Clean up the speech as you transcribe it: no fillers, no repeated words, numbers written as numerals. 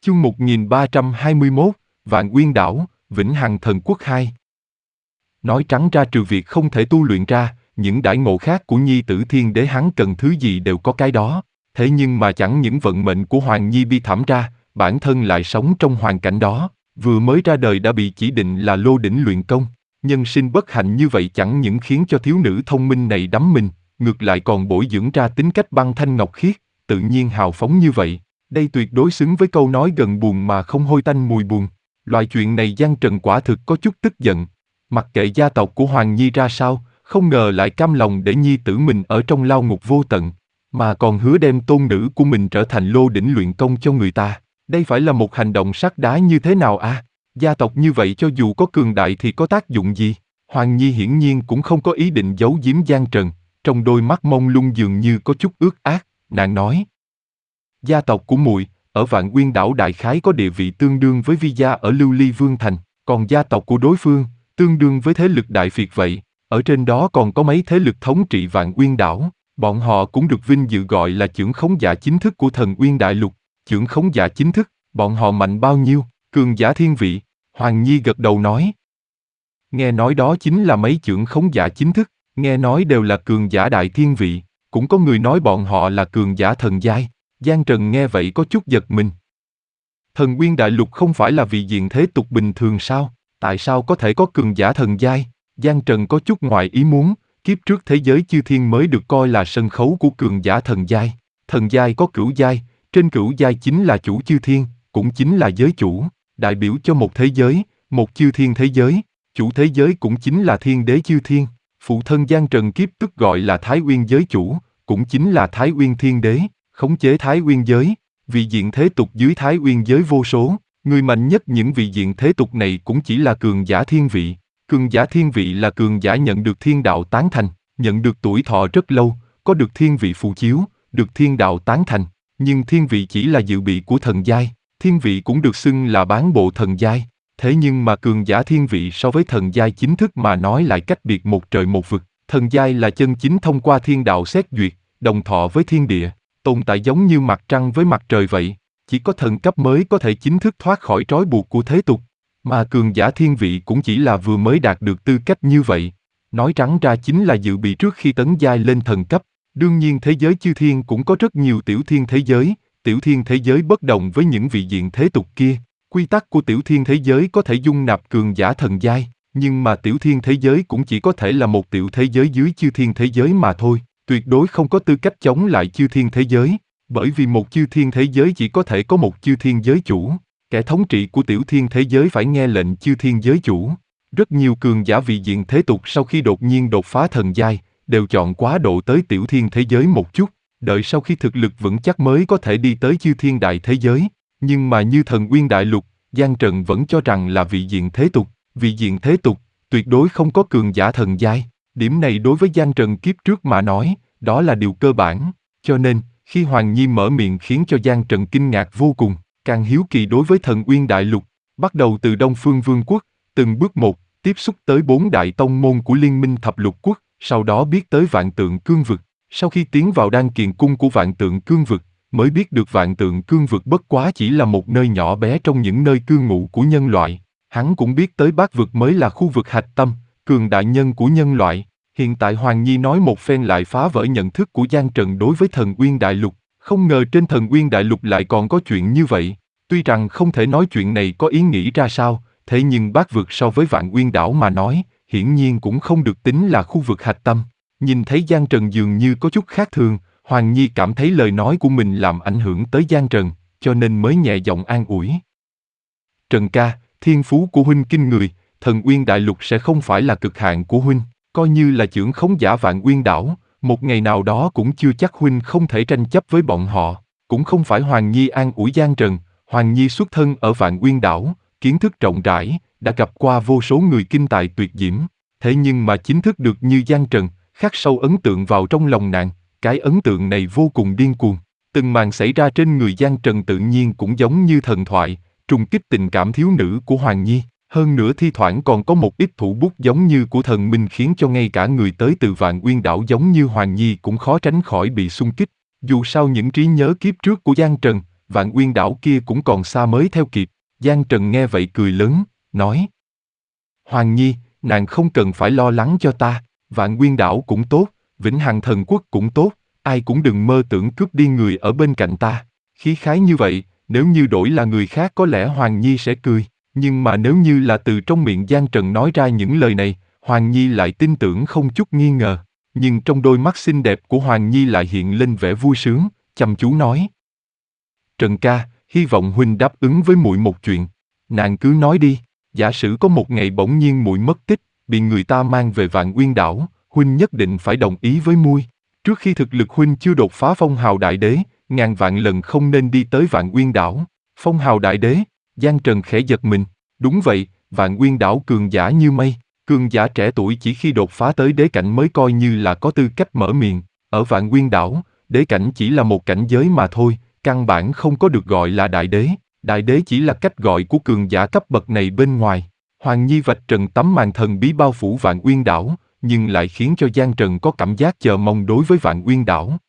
Chương 1321, Vạn Uyên Đảo, Vĩnh Hằng Thần Quốc 2. Nói trắng ra trừ việc không thể tu luyện ra, những đãi ngộ khác của Nhi Tử Thiên Đế hắn cần thứ gì đều có cái đó. Thế nhưng mà chẳng những vận mệnh của Hoàng Nhi bi thảm ra, bản thân lại sống trong hoàn cảnh đó, vừa mới ra đời đã bị chỉ định là lô đỉnh luyện công. Nhân sinh bất hạnh như vậy chẳng những khiến cho thiếu nữ thông minh này đắm mình, ngược lại còn bồi dưỡng ra tính cách băng thanh ngọc khiết, tự nhiên hào phóng như vậy. Đây tuyệt đối xứng với câu nói gần buồn mà không hôi tanh mùi buồn. Loại chuyện này Giang Trần quả thực có chút tức giận. Mặc kệ gia tộc của Hoàng Nhi ra sao, không ngờ lại cam lòng để nhi tử mình ở trong lao ngục vô tận, mà còn hứa đem tôn nữ của mình trở thành lô đỉnh luyện công cho người ta. Đây phải là một hành động sắt đá như thế nào à? Gia tộc như vậy cho dù có cường đại thì có tác dụng gì? Hoàng Nhi hiển nhiên cũng không có ý định giấu giếm Giang Trần, trong đôi mắt mông lung dường như có chút ướt át, nàng nói. Gia tộc của muội ở Vạn Uyên Đảo đại khái có địa vị tương đương với Vi gia ở Lưu Ly Vương Thành, còn gia tộc của đối phương tương đương với thế lực Đại Việt vậy. Ở trên đó còn có mấy thế lực thống trị Vạn Uyên Đảo, bọn họ cũng được vinh dự gọi là chưởng khống giả chính thức của Thần Uyên Đại Lục. Chưởng khống giả chính thức, bọn họ mạnh bao nhiêu? Cường giả thiên vị. Hoàng Nhi gật đầu nói. Nghe nói đó chính là mấy chưởng khống giả chính thức, nghe nói đều là cường giả đại thiên vị, cũng có người nói bọn họ là cường giả thần giai. Giang Trần nghe vậy có chút giật mình. Thần Uyên Đại Lục không phải là vị diện thế tục bình thường sao? Tại sao có thể có cường giả thần giai? Giang Trần có chút ngoài ý muốn, kiếp trước thế giới chư thiên mới được coi là sân khấu của cường giả thần giai. Thần giai có cửu giai, trên cửu giai chính là chủ chư thiên, cũng chính là giới chủ, đại biểu cho một thế giới, một chư thiên thế giới. Chủ thế giới cũng chính là thiên đế chư thiên. Phụ thân Giang Trần kiếp tức gọi là Thái Uyên giới chủ, cũng chính là Thái Uyên thiên đế, khống chế Thái Uyên giới. Vị diện thế tục dưới Thái Uyên giới vô số, người mạnh nhất những vị diện thế tục này cũng chỉ là cường giả thiên vị. Cường giả thiên vị là cường giả nhận được thiên đạo tán thành, nhận được tuổi thọ rất lâu, có được thiên vị phù chiếu, được thiên đạo tán thành. Nhưng thiên vị chỉ là dự bị của thần giai, thiên vị cũng được xưng là bán bộ thần giai. Thế nhưng mà cường giả thiên vị so với thần giai chính thức mà nói lại cách biệt một trời một vực. Thần giai là chân chính thông qua thiên đạo xét duyệt, đồng thọ với thiên địa, tồn tại giống như mặt trăng với mặt trời vậy. Chỉ có thần cấp mới có thể chính thức thoát khỏi trói buộc của thế tục. Mà cường giả thiên vị cũng chỉ là vừa mới đạt được tư cách như vậy. Nói trắng ra chính là dự bị trước khi tấn giai lên thần cấp. Đương nhiên thế giới chư thiên cũng có rất nhiều tiểu thiên thế giới. Tiểu thiên thế giới bất đồng với những vị diện thế tục kia. Quy tắc của tiểu thiên thế giới có thể dung nạp cường giả thần giai, nhưng mà tiểu thiên thế giới cũng chỉ có thể là một tiểu thế giới dưới chư thiên thế giới mà thôi, tuyệt đối không có tư cách chống lại chư thiên thế giới, bởi vì một chư thiên thế giới chỉ có thể có một chư thiên giới chủ, kẻ thống trị của tiểu thiên thế giới phải nghe lệnh chư thiên giới chủ. Rất nhiều cường giả vị diện thế tục sau khi đột nhiên đột phá thần giai, đều chọn quá độ tới tiểu thiên thế giới một chút, đợi sau khi thực lực vững chắc mới có thể đi tới chư thiên đại thế giới. Nhưng mà như Thần Uyên Đại Lục, Giang Trần vẫn cho rằng là vị diện thế tục. Vị diện thế tục, tuyệt đối không có cường giả thần giai. Điểm này đối với Giang Trần kiếp trước mà nói, đó là điều cơ bản. Cho nên, khi Hoàng Nhi mở miệng khiến cho Giang Trần kinh ngạc vô cùng, càng hiếu kỳ đối với Thần Uyên Đại Lục. Bắt đầu từ Đông Phương Vương quốc, từng bước một, tiếp xúc tới 4 đại tông môn của Liên minh Thập Lục quốc, sau đó biết tới Vạn Tượng Cương vực. Sau khi tiến vào đan kiền cung của Vạn Tượng Cương vực, mới biết được Vạn Tượng Cương vực bất quá chỉ là một nơi nhỏ bé trong những nơi cư ngụ của nhân loại. Hắn cũng biết tới Bát vực mới là khu vực hạch tâm, cường đại nhân của nhân loại. Hiện tại Hoàng Nhi nói một phen lại phá vỡ nhận thức của Giang Trần đối với Thần Uyên Đại Lục. Không ngờ trên Thần Uyên Đại Lục lại còn có chuyện như vậy. Tuy rằng không thể nói chuyện này có ý nghĩ ra sao, thế nhưng Bát vực so với Vạn Uyên Đảo mà nói, hiển nhiên cũng không được tính là khu vực hạch tâm. Nhìn thấy Giang Trần dường như có chút khác thường, Hoàng Nhi cảm thấy lời nói của mình làm ảnh hưởng tới Giang Trần, cho nên mới nhẹ giọng an ủi. Trần ca, thiên phú của huynh kinh người, Thần Uyên Đại Lục sẽ không phải là cực hạn của huynh, coi như là chưởng khống giả Vạn Uyên Đảo, một ngày nào đó cũng chưa chắc huynh không thể tranh chấp với bọn họ. Cũng không phải Hoàng Nhi an ủi Giang Trần, Hoàng Nhi xuất thân ở Vạn Uyên Đảo, kiến thức rộng rãi, đã gặp qua vô số người kinh tài tuyệt diễm. Thế nhưng mà chính thức được như Giang Trần, khắc sâu ấn tượng vào trong lòng nàng. Cái ấn tượng này vô cùng điên cuồng. Từng màn xảy ra trên người Giang Trần tự nhiên cũng giống như thần thoại, trùng kích tình cảm thiếu nữ của Hoàng Nhi. Hơn nữa thi thoảng còn có một ít thủ bút giống như của thần minh khiến cho ngay cả người tới từ Vạn Uyên Đảo giống như Hoàng Nhi cũng khó tránh khỏi bị xung kích. Dù sao những trí nhớ kiếp trước của Giang Trần, Vạn Uyên đảo kia cũng còn xa mới theo kịp. Giang Trần nghe vậy cười lớn, nói. Hoàng Nhi, nàng không cần phải lo lắng cho ta, Vạn Uyên đảo cũng tốt, Vĩnh Hằng Thần Quốc cũng tốt, ai cũng đừng mơ tưởng cướp đi người ở bên cạnh ta. Khí khái như vậy, nếu như đổi là người khác có lẽ Hoàng Nhi sẽ cười, nhưng mà nếu như là từ trong miệng Giang Trần nói ra những lời này, Hoàng Nhi lại tin tưởng không chút nghi ngờ. Nhưng trong đôi mắt xinh đẹp của Hoàng Nhi lại hiện lên vẻ vui sướng, chăm chú nói. Trần ca, hy vọng huynh đáp ứng với muội một chuyện. Nàng cứ nói đi, giả sử có một ngày bỗng nhiên muội mất tích, bị người ta mang về Vạn Uyên đảo, huynh nhất định phải đồng ý với muội. Trước khi thực lực huynh chưa đột phá phong hào đại đế, ngàn vạn lần không nên đi tới Vạn Uyên đảo. Phong hào đại đế, Giang Trần khẽ giật mình. Đúng vậy, Vạn Uyên đảo cường giả như mây, cường giả trẻ tuổi chỉ khi đột phá tới đế cảnh mới coi như là có tư cách mở miệng. Ở Vạn Uyên đảo, đế cảnh chỉ là một cảnh giới mà thôi, căn bản không có được gọi là đại đế. Đại đế chỉ là cách gọi của cường giả cấp bậc này bên ngoài. Hoàng Nhi vạch trần tấm màn thần bí bao phủ Vạn Uyên đảo, nhưng lại khiến cho Giang Trần có cảm giác chờ mong đối với Vạn Uyên đảo.